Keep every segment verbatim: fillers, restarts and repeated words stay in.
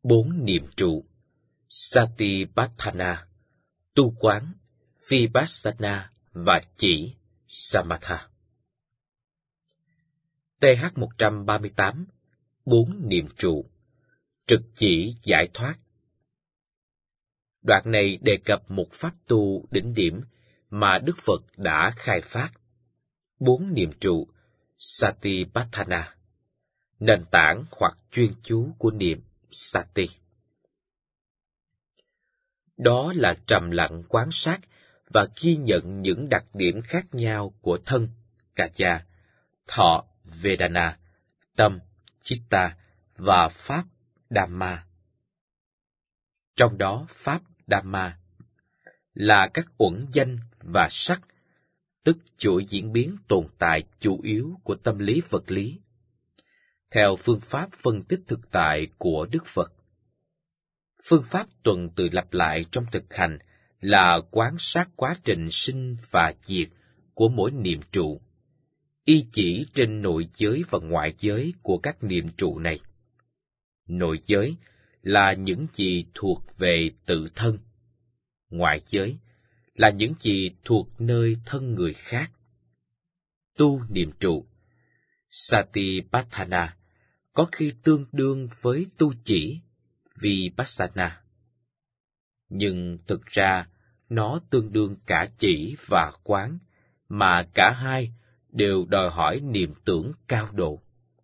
Bốn niệm trụ, Satipatthana, tu quán, Vipassana và chỉ, Samatha. T H một trăm ba mươi tám, bốn niệm trụ, trực chỉ giải thoát. Đoạn này đề cập một pháp tu đỉnh điểm mà Đức Phật đã khai phát. Bốn niệm trụ, Satipatthana, nền tảng hoặc chuyên chú của niệm Sati. Đó là trầm lặng quan sát và ghi nhận những đặc điểm khác nhau của thân, Kaya, thọ, Vedana, tâm, Chitta và pháp, Dhamma. Trong đó, pháp Dhamma là các uẩn danh và sắc, tức chuỗi diễn biến tồn tại chủ yếu của tâm lý vật lý, theo phương pháp phân tích thực tại của Đức Phật. Phương pháp tuần tự lặp lại trong thực hành là quan sát quá trình sinh và diệt của mỗi niệm trụ, y chỉ trên nội giới và ngoại giới của các niệm trụ này. Nội giới là những gì thuộc về tự thân, ngoại giới là những gì thuộc nơi thân người khác. Tu niệm trụ, Satipatthana, có khi tương đương với tu chỉ, Vipassana. Nhưng thực ra, nó tương đương cả chỉ và quán, mà cả hai đều đòi hỏi niệm tưởng cao độ.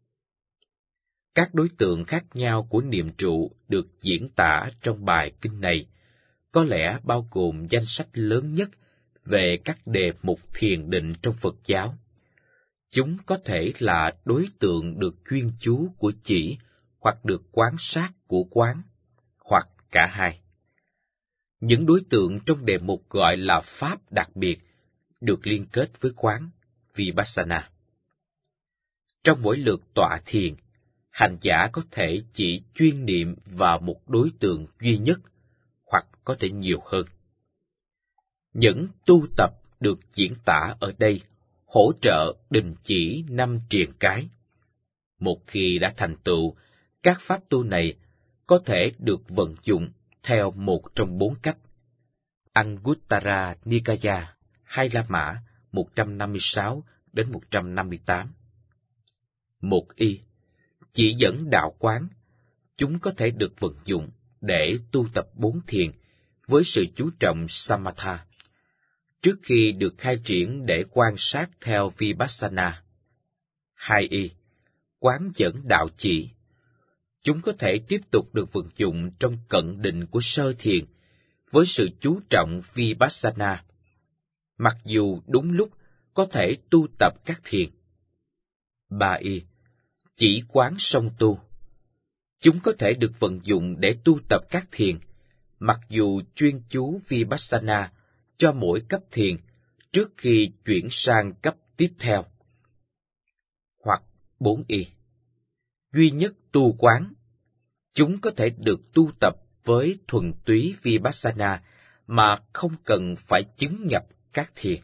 Các đối tượng khác nhau của niệm trụ được diễn tả trong bài kinh này có lẽ bao gồm danh sách lớn nhất về các đề mục thiền định trong Phật giáo. Chúng có thể là đối tượng được chuyên chú của chỉ hoặc được quán sát của quán, hoặc cả hai. Những đối tượng trong đề mục gọi là pháp đặc biệt được liên kết với quán, Vipassana. Trong mỗi lượt tọa thiền, hành giả có thể chỉ chuyên niệm vào một đối tượng duy nhất, hoặc có thể nhiều hơn. Những tu tập được diễn tả ở đây hỗ trợ đình chỉ năm triền cái. Một khi đã thành tựu, các pháp tu này có thể được vận dụng theo một trong bốn cách. Anguttara Nikaya, Hai La Mã, một trăm năm mươi sáu đến một trăm năm mươi tám. Một y, chỉ dẫn đạo quán, chúng có thể được vận dụng để tu tập bốn thiền với sự chú trọng Samatha, trước khi được khai triển để quan sát theo Vipassana. Hai y, quán dẫn đạo chỉ, chúng có thể tiếp tục được vận dụng trong cận định của sơ thiền với sự chú trọng Vipassana, mặc dù đúng lúc có thể tu tập các thiền. Ba y, chỉ quán song tu, chúng có thể được vận dụng để tu tập các thiền, mặc dù chuyên chú Vipassana cho mỗi cấp thiền trước khi chuyển sang cấp tiếp theo. Hoặc bốn y, duy nhất tu quán, chúng có thể được tu tập với thuần túy Vipassana mà không cần phải chứng nhập các thiền.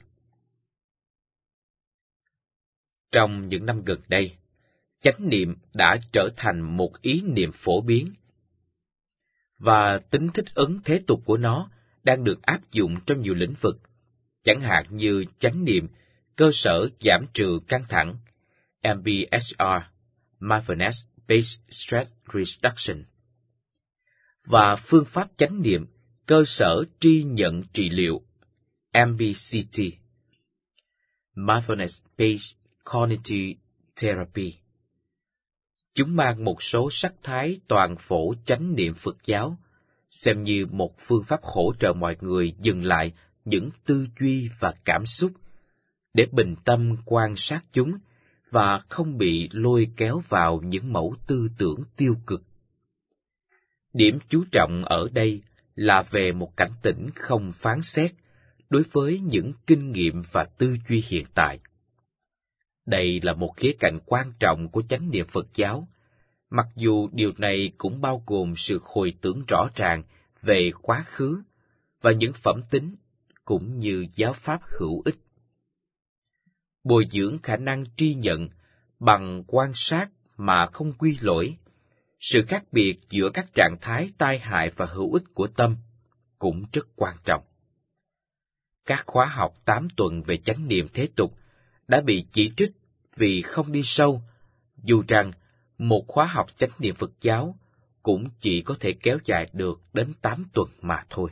Trong những năm gần đây, chánh niệm đã trở thành một ý niệm phổ biến, và tính thích ứng thế tục của nó đang được áp dụng trong nhiều lĩnh vực, chẳng hạn như chánh niệm, cơ sở giảm trừ căng thẳng, M B S R, Mindfulness Based Stress Reduction, và phương pháp chánh niệm, cơ sở tri nhận trị liệu, M B C T, Mindfulness Based Cognitive Therapy. Chúng mang một số sắc thái toàn phổ chánh niệm Phật giáo, xem như một phương pháp hỗ trợ mọi người dừng lại những tư duy và cảm xúc, để bình tâm quan sát chúng và không bị lôi kéo vào những mẫu tư tưởng tiêu cực. Điểm chú trọng ở đây là về một cảnh tỉnh không phán xét đối với những kinh nghiệm và tư duy hiện tại. Đây là một khía cạnh quan trọng của chánh niệm Phật giáo, mặc dù điều này cũng bao gồm sự hồi tưởng rõ ràng về quá khứ và những phẩm tính, cũng như giáo pháp hữu ích. Bồi dưỡng khả năng tri nhận bằng quan sát mà không quy lỗi, Sự khác biệt giữa các trạng thái tai hại và hữu ích của tâm cũng rất quan trọng. Các khóa học tám tuần về chánh niệm thế tục đã bị chỉ trích vì không đi sâu, dù rằng một khóa học chánh niệm Phật giáo cũng chỉ có thể kéo dài được đến tám tuần mà thôi.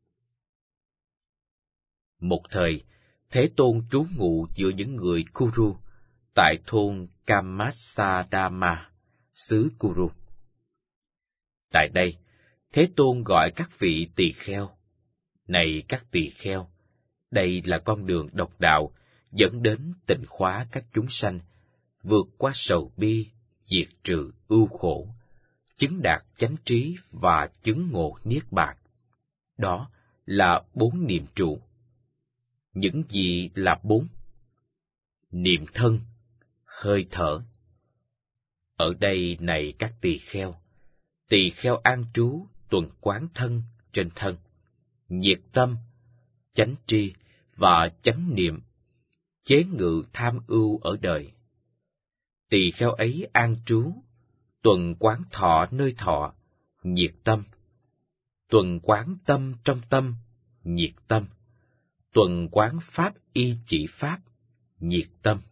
Một thời, Thế Tôn trú ngụ giữa những người Kuru tại thôn Kamasadama, xứ Kuru. Tại đây, Thế Tôn gọi các vị tỳ kheo. Này các tỳ kheo, đây là con đường độc đạo dẫn đến tịnh hóa các chúng sanh, vượt qua sầu bi, diệt trừ ưu khổ, chứng đạt chánh trí và chứng ngộ niết bàn. Đó là bốn niệm trụ. Những gì là bốn? Niệm thân, hơi thở. Ở đây này các tỳ kheo, tỳ kheo an trú tuần quán thân trên thân, nhiệt tâm, chánh tri và chánh niệm, chế ngự tham ưu ở đời. Tỳ kheo ấy an trú, tuần quán thọ nơi thọ, nhiệt tâm, tuần quán tâm trong tâm, nhiệt tâm, tuần quán pháp y chỉ pháp, nhiệt tâm.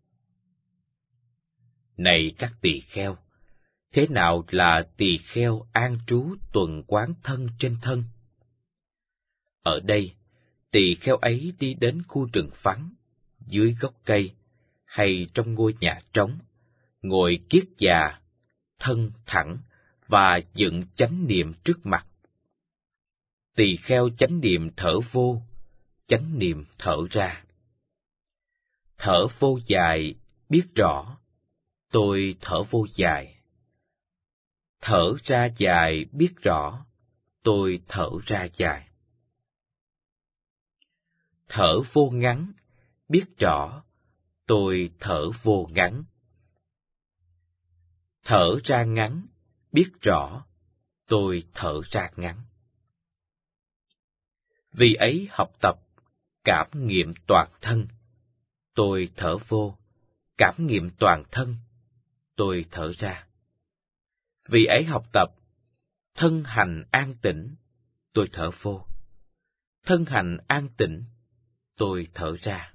Này các tỳ kheo, thế nào là tỳ kheo an trú tuần quán thân trên thân? Ở đây, tỳ kheo ấy đi đến khu rừng vắng, dưới gốc cây, hay trong ngôi nhà trống, ngồi kiết già, thân thẳng và dựng chánh niệm trước mặt. Tỳ kheo chánh niệm thở vô, chánh niệm thở ra. Thở vô dài, biết rõ, tôi thở vô dài. Thở ra dài, biết rõ, tôi thở ra dài. Thở vô ngắn, biết rõ, tôi thở vô ngắn. Thở ra ngắn, biết rõ, tôi thở ra ngắn. Vì ấy học tập, cảm nghiệm toàn thân, tôi thở vô, cảm nghiệm toàn thân, tôi thở ra. Vì ấy học tập, thân hành an tĩnh, tôi thở vô, thân hành an tĩnh, tôi thở ra.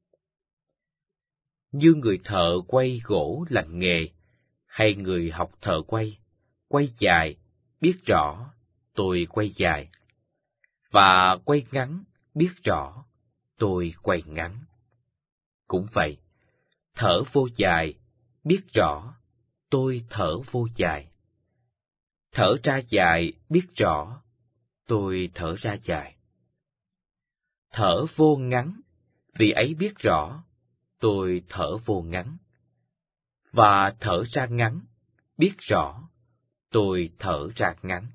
Như người thợ quay gỗ lành nghề, hay người học thợ quay, quay dài, biết rõ, tôi quay dài. Và quay ngắn, biết rõ, tôi quay ngắn. Cũng vậy, thở vô dài, biết rõ, tôi thở vô dài. Thở ra dài, biết rõ, tôi thở ra dài. Thở vô ngắn, vì ấy biết rõ, tôi thở vô ngắn. Và thở ra ngắn, biết rõ, tôi thở ra ngắn.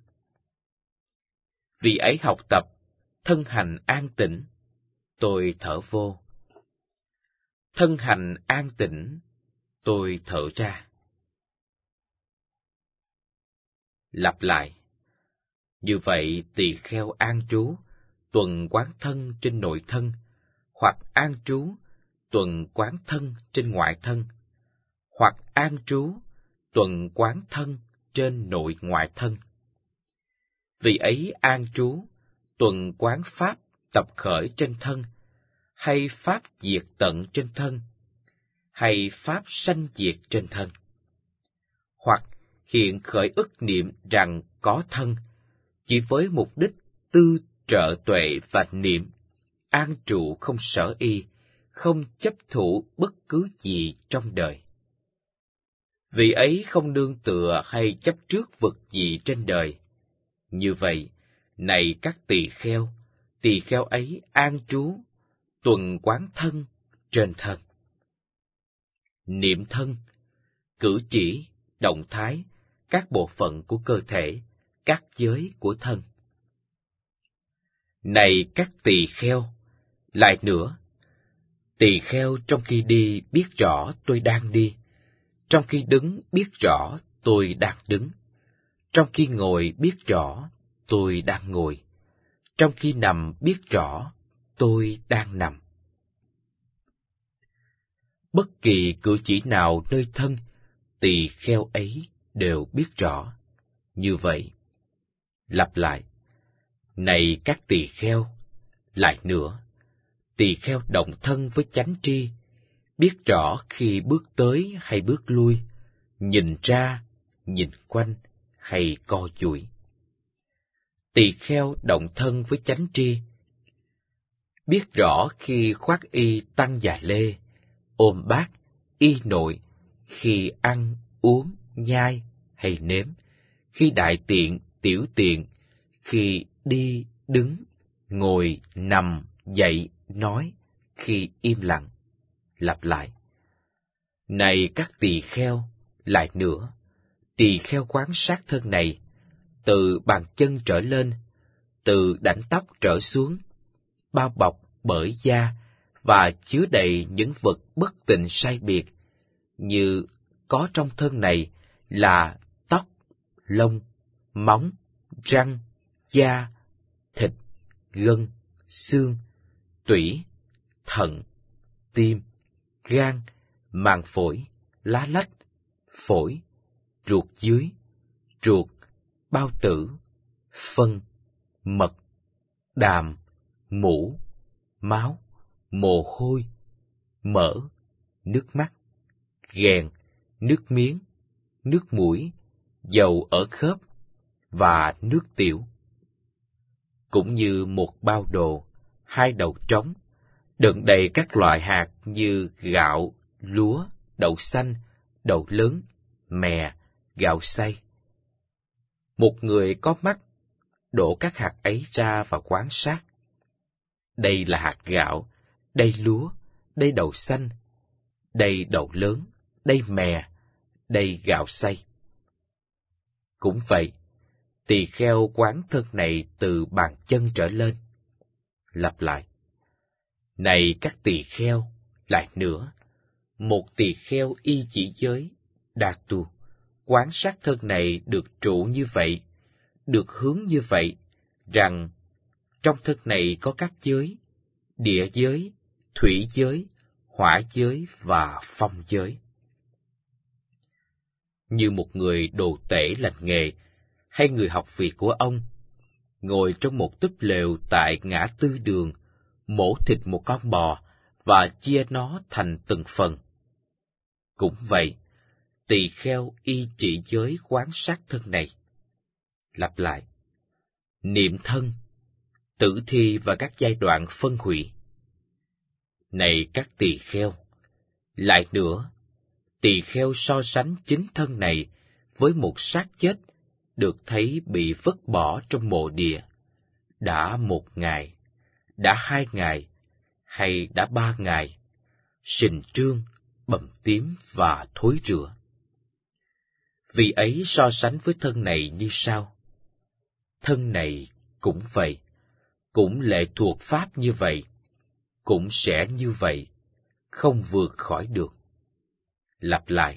Vì ấy học tập, thân hành an tĩnh, tôi thở vô. Thân hành an tĩnh, tôi thở ra. Lặp lại. Như vậy tỳ kheo an trú, tuần quán thân trên nội thân, hoặc an trú, tuần quán thân trên ngoại thân, hoặc an trú, tuần quán thân trên nội ngoại thân. Vì ấy an trú, tuần quán pháp tập khởi trên thân, hay pháp diệt tận trên thân, hay pháp sanh diệt trên thân. Hoặc hiện khởi ức niệm rằng có thân, chỉ với mục đích tư trợ tuệ và niệm, an trụ không sở y, không chấp thủ bất cứ gì trong đời. Vì ấy không nương tựa hay chấp trước vật gì trên đời. Như vậy, này các tỳ kheo, tỳ kheo ấy an trú, tuần quán thân trên thân. Niệm thân, cử chỉ, động thái, các bộ phận của cơ thể, các giới của thân. Này các tỳ kheo, lại nữa, tỳ kheo trong khi đi biết rõ tôi đang đi, trong khi đứng biết rõ tôi đang đứng, trong khi ngồi biết rõ tôi đang ngồi, trong khi nằm biết rõ tôi đang nằm. Bất kỳ cử chỉ nào nơi thân, tỳ kheo ấy đều biết rõ. Như vậy, lặp lại, này các tỳ kheo, lại nữa, tỳ kheo đồng thân với chánh tri, biết rõ khi bước tới hay bước lui, nhìn ra, nhìn quanh hay co duỗi. Tỳ kheo động thân với chánh tri, biết rõ khi khoác y tăng già lê, ôm bát, y nội, khi ăn, uống, nhai hay nếm, khi đại tiện, tiểu tiện, khi đi, đứng, ngồi, nằm, dậy, nói, khi im lặng. Lặp lại. Này các tỳ kheo, lại nữa, tỳ kheo quán sát thân này, từ bàn chân trở lên, từ đảnh tóc trở xuống, bao bọc bởi da và chứa đầy những vật bất tịnh sai biệt, như có trong thân này là tóc, lông, móng, răng, da, thịt, gân, xương, tủy, thận, tim, gan, màng phổi, lá lách, phổi, ruột dưới, ruột, bao tử, phân, mật, đàm, mũ, máu, mồ hôi, mỡ, nước mắt, ghèn, nước miếng, nước mũi, dầu ở khớp và nước tiểu. Cũng như một bao đồ, hai đầu trống, đựng đầy các loại hạt như gạo, lúa, đậu xanh, đậu lớn, mè, gạo xay. Một người có mắt đổ các hạt ấy ra và quan sát. Đây là hạt gạo, đây lúa, đây đậu xanh, đây đậu lớn, đây mè, đây gạo xay. Cũng vậy, tỳ kheo quán thân này từ bàn chân trở lên. Lặp lại. Này các tỳ kheo, lại nữa, một tỳ kheo y chỉ giới, đạt tu, quán sát thân này được trụ như vậy, được hướng như vậy, rằng trong thân này có các giới, địa giới, thủy giới, hỏa giới và phong giới. Như một người đồ tể lành nghề, hay người học việc của ông, ngồi trong một túp lều tại ngã tư đường, mổ thịt một con bò và chia nó thành từng phần. Cũng vậy, tỳ kheo y chỉ giới quán sát thân này. Lặp lại. Niệm thân, tử thi và các giai đoạn phân hủy. Này các tỳ kheo, lại nữa, tỳ kheo so sánh chính thân này với một xác chết được thấy bị vứt bỏ trong mộ địa, đã một ngày, đã hai ngày, hay đã ba ngày, sình trương, bầm tím và thối rữa. Vì ấy so sánh với thân này như sau. Thân này cũng vậy, cũng lệ thuộc pháp như vậy, cũng sẽ như vậy, không vượt khỏi được. Lặp lại.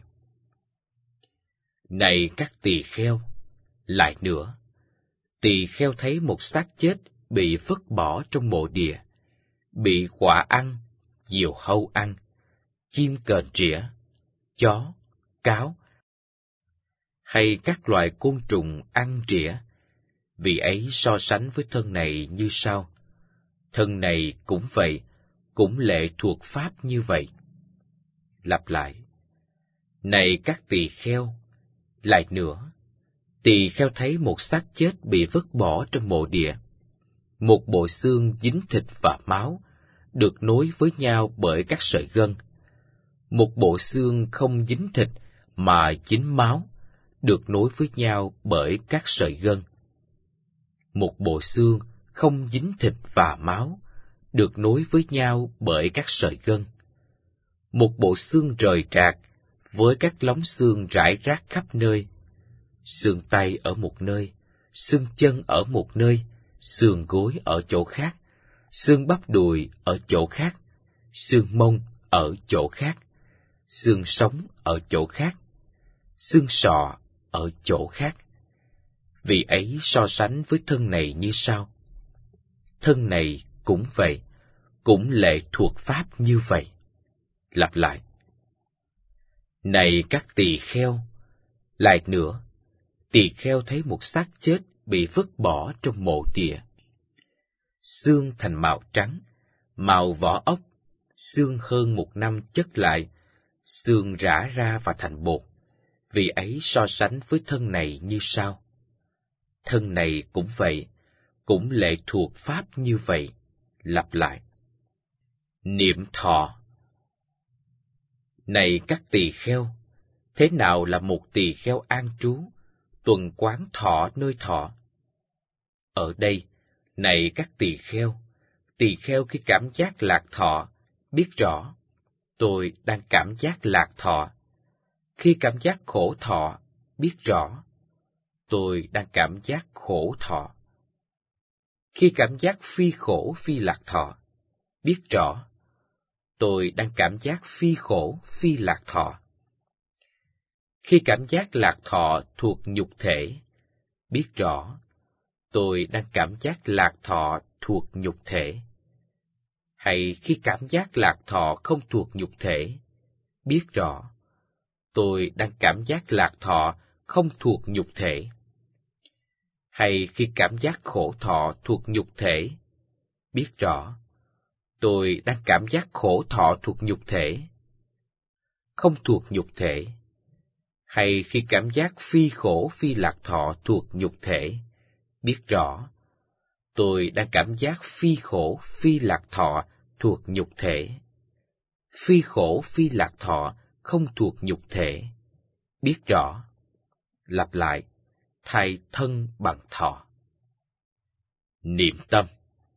Này các tỳ kheo, lại nữa, tỳ kheo thấy một xác chết bị vứt bỏ trong mộ địa, bị quạ ăn, diều hâu ăn, chim cờn trĩa, chó, cáo, hay các loài côn trùng ăn trĩa. Vì ấy so sánh với thân này như sau. Thân này cũng vậy, cũng lệ thuộc pháp như vậy. Lặp lại. Này các tỳ kheo, lại nữa, tỳ kheo thấy một xác chết bị vứt bỏ trong mộ địa, một bộ xương dính thịt và máu, được nối với nhau bởi các sợi gân. Một bộ xương không dính thịt mà dính máu, được nối với nhau bởi các sợi gân. Một bộ xương không dính thịt và máu, được nối với nhau bởi các sợi gân. Một bộ xương rời rạc, với các lóng xương rải rác khắp nơi. Xương tay ở một nơi, xương chân ở một nơi, xương gối ở chỗ khác, xương bắp đùi ở chỗ khác, xương mông ở chỗ khác, xương sống ở chỗ khác, xương sọ ở chỗ khác. Vì ấy so sánh với thân này như sau. Thân này cũng vậy, cũng lệ thuộc pháp như vậy. Lặp lại. Này các tỳ kheo, Lại nữa, tỳ kheo thấy một xác chết bị vứt bỏ trong mộ địa. Xương thành màu trắng, màu vỏ ốc, xương hơn một năm chất lại, xương rã ra và thành bột. Vì ấy so sánh với thân này như sau. Thân này cũng vậy, cũng lệ thuộc pháp như vậy. Lặp lại. Niệm thọ. Này các tỳ kheo, thế nào là một tỳ kheo an trú, tuần quán thọ nơi thọ? Ở đây, này các tỳ kheo, tỳ kheo khi cảm giác lạc thọ, biết rõ, tôi đang cảm giác lạc thọ. Khi cảm giác khổ thọ, biết rõ, tôi đang cảm giác khổ thọ. Khi cảm giác phi khổ phi lạc thọ, biết rõ, tôi đang cảm giác phi khổ phi lạc thọ. Khi cảm giác lạc thọ thuộc nhục thể, biết rõ, tôi đang cảm giác lạc thọ thuộc nhục thể. Hay khi cảm giác lạc thọ không thuộc nhục thể, biết rõ, tôi đang cảm giác lạc thọ không thuộc nhục thể. Hay khi cảm giác khổ thọ thuộc nhục thể, biết rõ, tôi đang cảm giác khổ thọ thuộc nhục thể, không thuộc nhục thể. Hay khi cảm giác phi khổ phi lạc thọ thuộc nhục thể, biết rõ, tôi đang cảm giác phi khổ phi lạc thọ thuộc nhục thể. Phi khổ phi lạc thọ không thuộc nhục thể, biết rõ. Lặp lại, thay thân bằng thọ. Niệm tâm.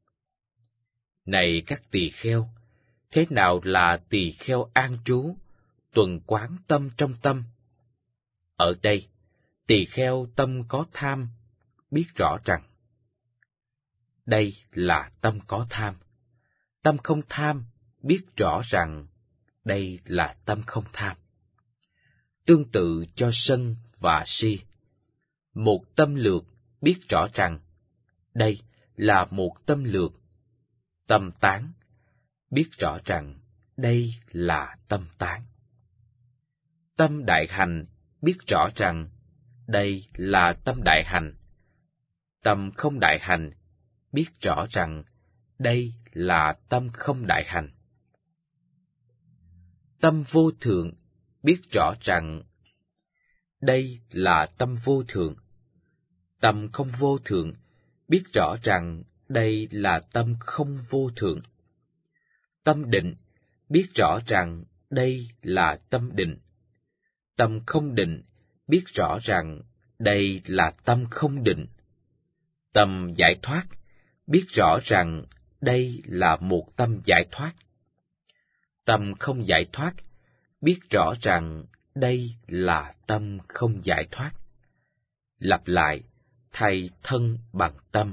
Này các tỳ kheo, thế nào là tỳ kheo an trú, tuần quán tâm trong tâm? Ở đây, tỳ kheo tâm có tham, biết rõ rằng đây là tâm có tham. Tâm không tham, biết rõ rằng đây là tâm không tham. Tương tự cho sân và si. Một tâm lược biết rõ rằng đây là một tâm lược. Tâm tán, biết rõ rằng đây là tâm tán. Tâm đại hành, biết rõ rằng đây là tâm đại hành. Tâm không đại hành, biết rõ rằng đây là tâm không đại hành. Tâm vô thượng, biết rõ rằng đây là tâm vô thượng. Tâm không vô thượng, biết rõ rằng đây là tâm không vô thượng. Tâm định, biết rõ rằng đây là tâm định. Tâm không định, biết rõ rằng đây là tâm không định. Tâm giải thoát, biết rõ rằng đây là một tâm giải thoát. Tâm không giải thoát, biết rõ rằng đây là tâm không giải thoát. Lặp lại, thay thân bằng tâm.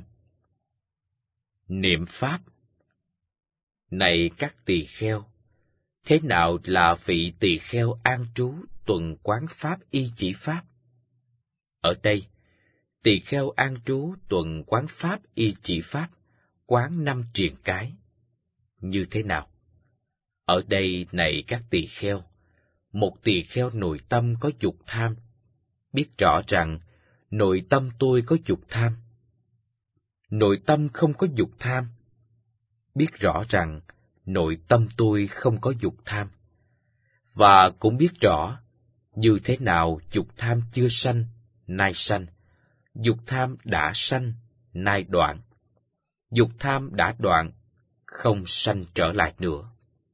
Niệm Pháp. Này các tỳ kheo, thế nào là vị tỳ kheo an trú tuần quán Pháp y chỉ Pháp? Ở đây, tỳ kheo an trú tuần quán Pháp y chỉ Pháp, quán năm triền cái. Như thế nào? Ở đây này các tỳ kheo, một tỳ kheo nội tâm có dục tham, biết rõ rằng nội tâm tôi có dục tham. Nội tâm không có dục tham, biết rõ rằng nội tâm tôi không có dục tham. Và cũng biết rõ như thế nào dục tham chưa sanh, nay sanh, dục tham đã sanh, nay đoạn, dục tham đã đoạn, không sanh trở lại nữa.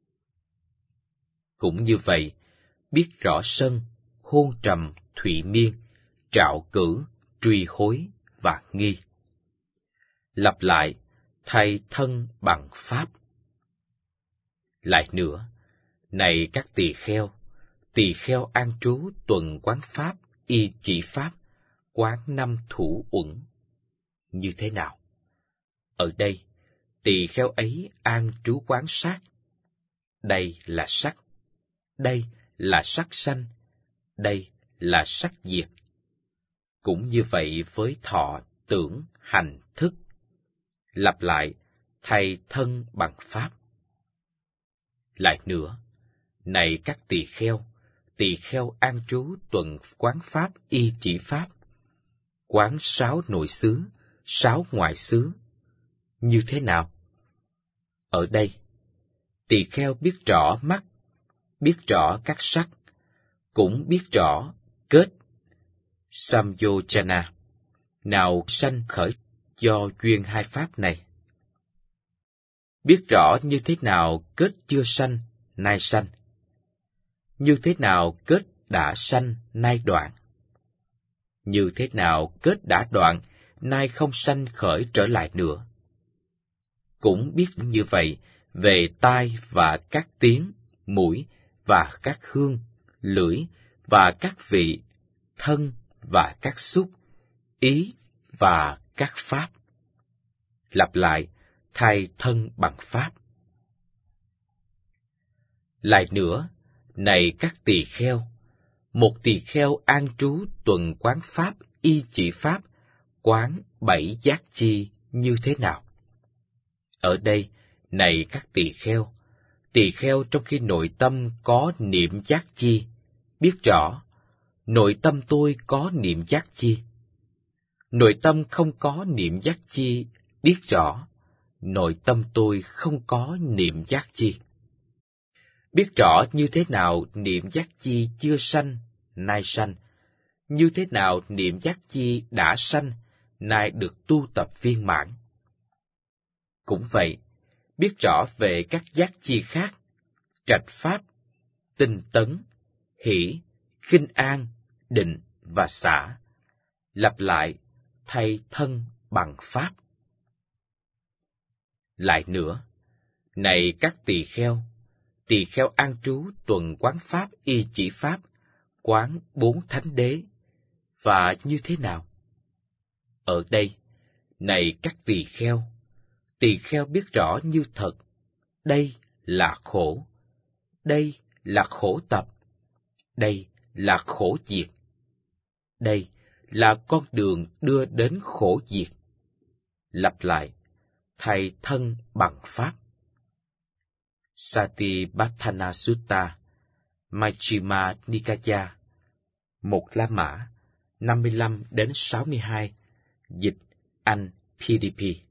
Cũng như vậy, biết rõ sân, hôn trầm, thụy miên, trạo cử, truy hối và nghi. Lặp lại, thay thân bằng Pháp. Lại nữa, này các tỳ kheo, tỳ kheo an trú tuần quán Pháp y chỉ Pháp, quán năm thủ uẩn. Như thế nào? Ở đây, tỳ kheo ấy an trú quán sát. Đây là sắc. Đây là sắc sanh. Đây là sắc diệt. Cũng như vậy với thọ, tưởng, hành, thức. Lặp lại, thay thân bằng Pháp. Lại nữa, này các tỳ kheo, tỳ kheo an trú tuần quán pháp y chỉ pháp, quán sáu nội xứ, sáu ngoại xứ. Như thế nào? Ở đây, tỳ kheo biết rõ mắt, biết rõ các sắc, cũng biết rõ kết samyojana, nào sanh khởi do duyên hai pháp này. Biết rõ như thế nào kết chưa sanh, nay sanh. Như thế nào kết đã sanh, nay đoạn. Như thế nào kết đã đoạn, nay không sanh khởi trở lại nữa. Cũng biết như vậy về tai và các tiếng, mũi và các hương, lưỡi và các vị, thân và các xúc, ý và các pháp. Lặp lại, thay thân bằng pháp. Lại nữa, này các tỳ kheo, một tỳ kheo an trú tuần quán pháp y chỉ pháp, quán bảy giác chi như thế nào? Ở đây, này các tỳ kheo, tỳ kheo trong khi nội tâm có niệm giác chi, biết rõ, nội tâm tôi có niệm giác chi. Nội tâm không có niệm giác chi, biết rõ, nội tâm tôi không có niệm giác chi. Biết rõ như thế nào niệm giác chi chưa sanh, nay sanh, như thế nào niệm giác chi đã sanh, nay được tu tập viên mãn. Cũng vậy, biết rõ về các giác chi khác, trạch pháp, tinh tấn, hỷ, khinh an, định và xả. Lặp lại, thay thân bằng pháp. Lại nữa, này các tỳ kheo, tỳ kheo an trú tuần quán pháp y chỉ pháp, quán bốn thánh đế, và như thế nào? Ở đây, này các tỳ kheo, tỳ kheo biết rõ như thật, đây là khổ, đây là khổ tập, đây là khổ diệt, đây là con đường đưa đến khổ diệt. Lặp lại, thay thân bằng pháp. Satipatthana Sutta, Majjhima Nikaya, một La Mã, năm mươi lăm đến sáu mươi hai, dịch Anh pê đê pê.